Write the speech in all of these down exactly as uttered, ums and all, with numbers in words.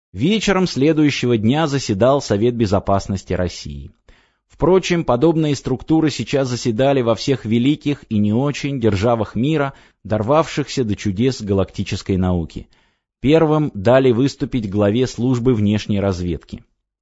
Вечером следующего дня заседал Совет Безопасности России. Впрочем, подобные структуры сейчас заседали во всех великих и не очень державах мира, дорвавшихся до чудес галактической науки. Первым дали выступить главе службы внешней разведки.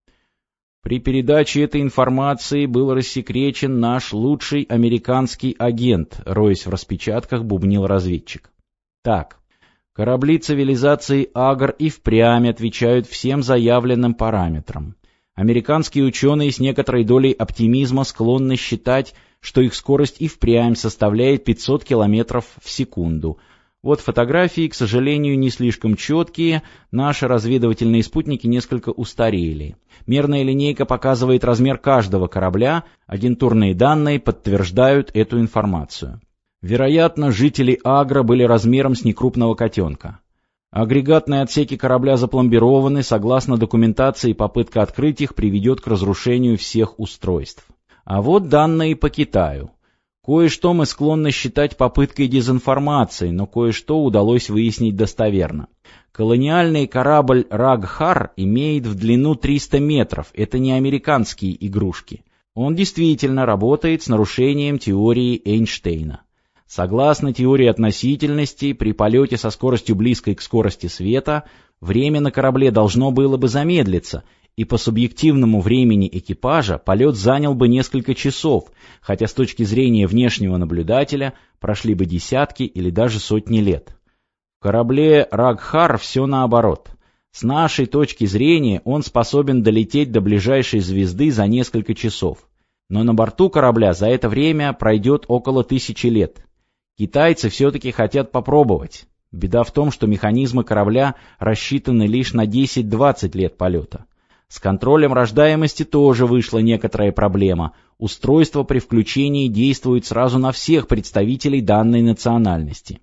При передаче этой информации был рассекречен наш лучший американский агент, роясь в распечатках, бубнил разведчик. Так, корабли цивилизации Агр и впрямь отвечают всем заявленным параметрам. Американские ученые с некоторой долей оптимизма склонны считать, что их скорость и впрямь составляет пятьсот километров в секунду. Вот фотографии, к сожалению, не слишком четкие, наши разведывательные спутники несколько устарели. Мерная линейка показывает размер каждого корабля, агентурные данные подтверждают эту информацию. Вероятно, жители Агра были размером с некрупного котенка. Агрегатные отсеки корабля запломбированы, согласно документации, попытка открыть их приведет к разрушению всех устройств. А вот данные по Китаю. Кое-что мы склонны считать попыткой дезинформации, но кое-что удалось выяснить достоверно. Колониальный корабль Рагхар имеет в длину триста метров, это не американские игрушки. Он действительно работает с нарушением теории Эйнштейна. Согласно теории относительности, при полете со скоростью близкой к скорости света, время на корабле должно было бы замедлиться, и по субъективному времени экипажа полет занял бы несколько часов, хотя с точки зрения внешнего наблюдателя прошли бы десятки или даже сотни лет. В корабле Рагхар все наоборот. С нашей точки зрения он способен долететь до ближайшей звезды за несколько часов. Но на борту корабля за это время пройдет около тысячи лет. Китайцы все-таки хотят попробовать. Беда в том, что механизмы корабля рассчитаны лишь на десять-двадцать лет полета. С контролем рождаемости тоже вышла некоторая проблема. Устройство при включении действует сразу на всех представителей данной национальности.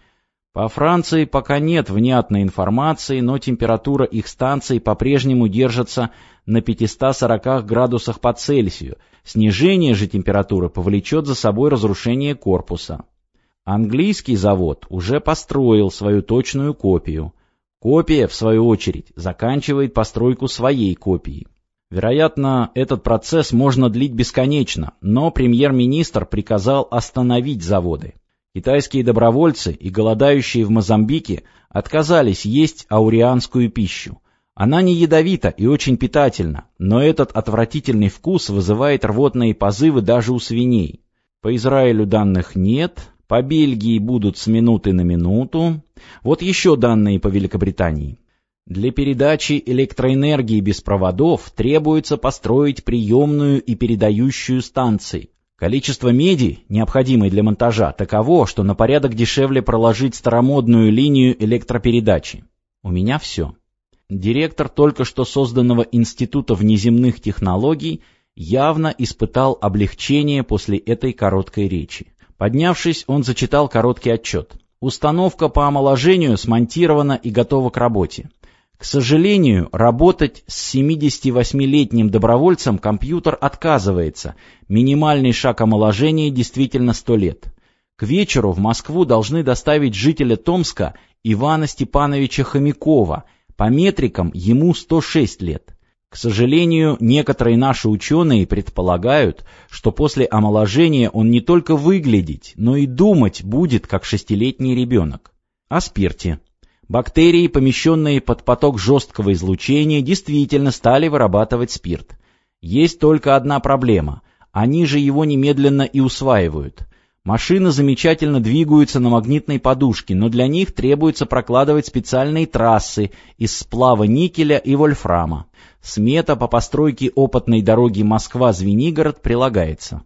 По Франции пока нет внятной информации, но температура их станций по-прежнему держится на пятистах сорока градусах по Цельсию. Снижение же температуры повлечет за собой разрушение корпуса. Английский завод уже построил свою точную копию. Копия, в свою очередь, заканчивает постройку своей копии. Вероятно, этот процесс можно длить бесконечно, но премьер-министр приказал остановить заводы. Китайские добровольцы и голодающие в Мозамбике отказались есть аурианскую пищу. Она не ядовита и очень питательна, но этот отвратительный вкус вызывает рвотные позывы даже у свиней. По Израилю данных нет. По Бельгии будут с минуты на минуту. Вот еще данные по Великобритании. Для передачи электроэнергии без проводов требуется построить приемную и передающую станции. Количество меди, необходимой для монтажа, таково, что на порядок дешевле проложить старомодную линию электропередачи. У меня все. Директор только что созданного Института внеземных технологий явно испытал облегчение после этой короткой речи. Поднявшись, он зачитал короткий отчет. Установка по омоложению смонтирована и готова к работе. К сожалению, работать с семидесятивосьмилетним добровольцем компьютер отказывается. Минимальный шаг омоложения действительно сто лет. К вечеру в Москву должны доставить жителя Томска Ивана Степановича Хомякова. По метрикам ему сто шесть лет. К сожалению, некоторые наши ученые предполагают, что после омоложения он не только выглядеть, но и думать будет, как шестилетний ребенок. О спирте. Бактерии, помещенные под поток жесткого излучения, действительно стали вырабатывать спирт. Есть только одна проблема. Они же его немедленно и усваивают. Машины замечательно двигаются на магнитной подушке, но для них требуется прокладывать специальные трассы из сплава никеля и вольфрама. Смета по постройке опытной дороги Москва-Звенигород прилагается.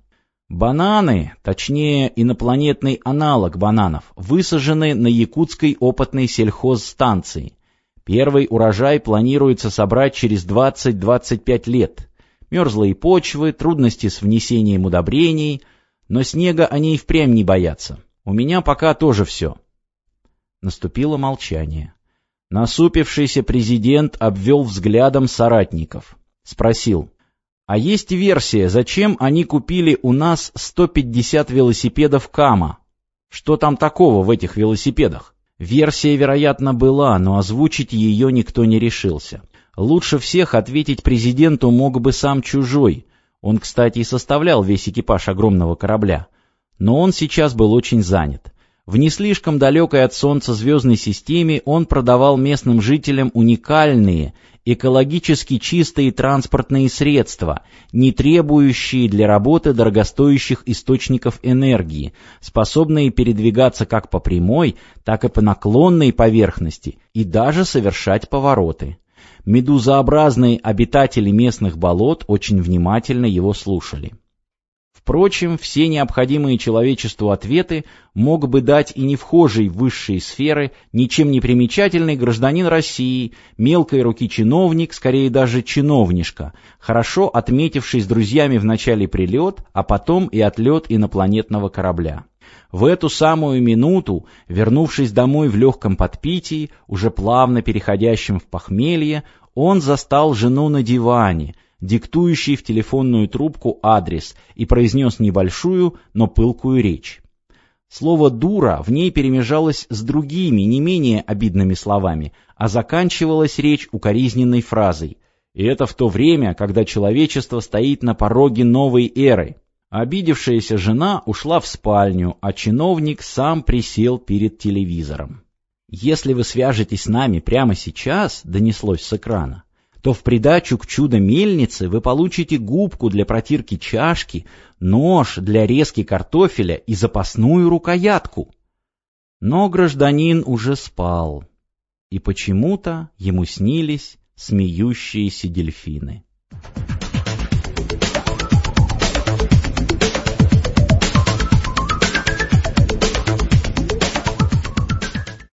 Бананы, точнее инопланетный аналог бананов, высажены на якутской опытной сельхозстанции. Первый урожай планируется собрать через двадцать-двадцать пять лет. Мерзлые почвы, трудности с внесением удобрений, но снега они и впрямь не боятся. У меня пока тоже все. Наступило молчание. Насупившийся президент обвел взглядом соратников. Спросил: а есть версия, зачем они купили у нас сто пятьдесят велосипедов Кама? Что там такого в этих велосипедах? Версия, вероятно, была, но озвучить ее никто не решился. Лучше всех ответить президенту мог бы сам Чужой. Он, кстати, и составлял весь экипаж огромного корабля. Но он сейчас был очень занят. В не слишком далекой от Солнца звездной системе он продавал местным жителям уникальные, экологически чистые транспортные средства, не требующие для работы дорогостоящих источников энергии, способные передвигаться как по прямой, так и по наклонной поверхности и даже совершать повороты. Медузообразные обитатели местных болот очень внимательно его слушали. Впрочем, все необходимые человечеству ответы мог бы дать и не вхожий в высшие сферы, ничем не примечательный гражданин России, мелкой руки чиновник, скорее даже чиновнишка, хорошо отметивший с друзьями в начале прилет, а потом и отлет инопланетного корабля. В эту самую минуту, вернувшись домой в легком подпитии, уже плавно переходящем в похмелье, он застал жену на диване, диктующий в телефонную трубку адрес, и произнес небольшую, но пылкую речь. Слово «дура» в ней перемежалось с другими, не менее обидными словами, а заканчивалась речь укоризненной фразой. И это в то время, когда человечество стоит на пороге новой эры. Обидевшаяся жена ушла в спальню, а чиновник сам присел перед телевизором. «Если вы свяжетесь с нами прямо сейчас», — донеслось с экрана, то в придачу к чудо-мельнице вы получите губку для протирки чашки, нож для резки картофеля и запасную рукоятку. Но гражданин уже спал, и почему-то ему снились смеющиеся дельфины.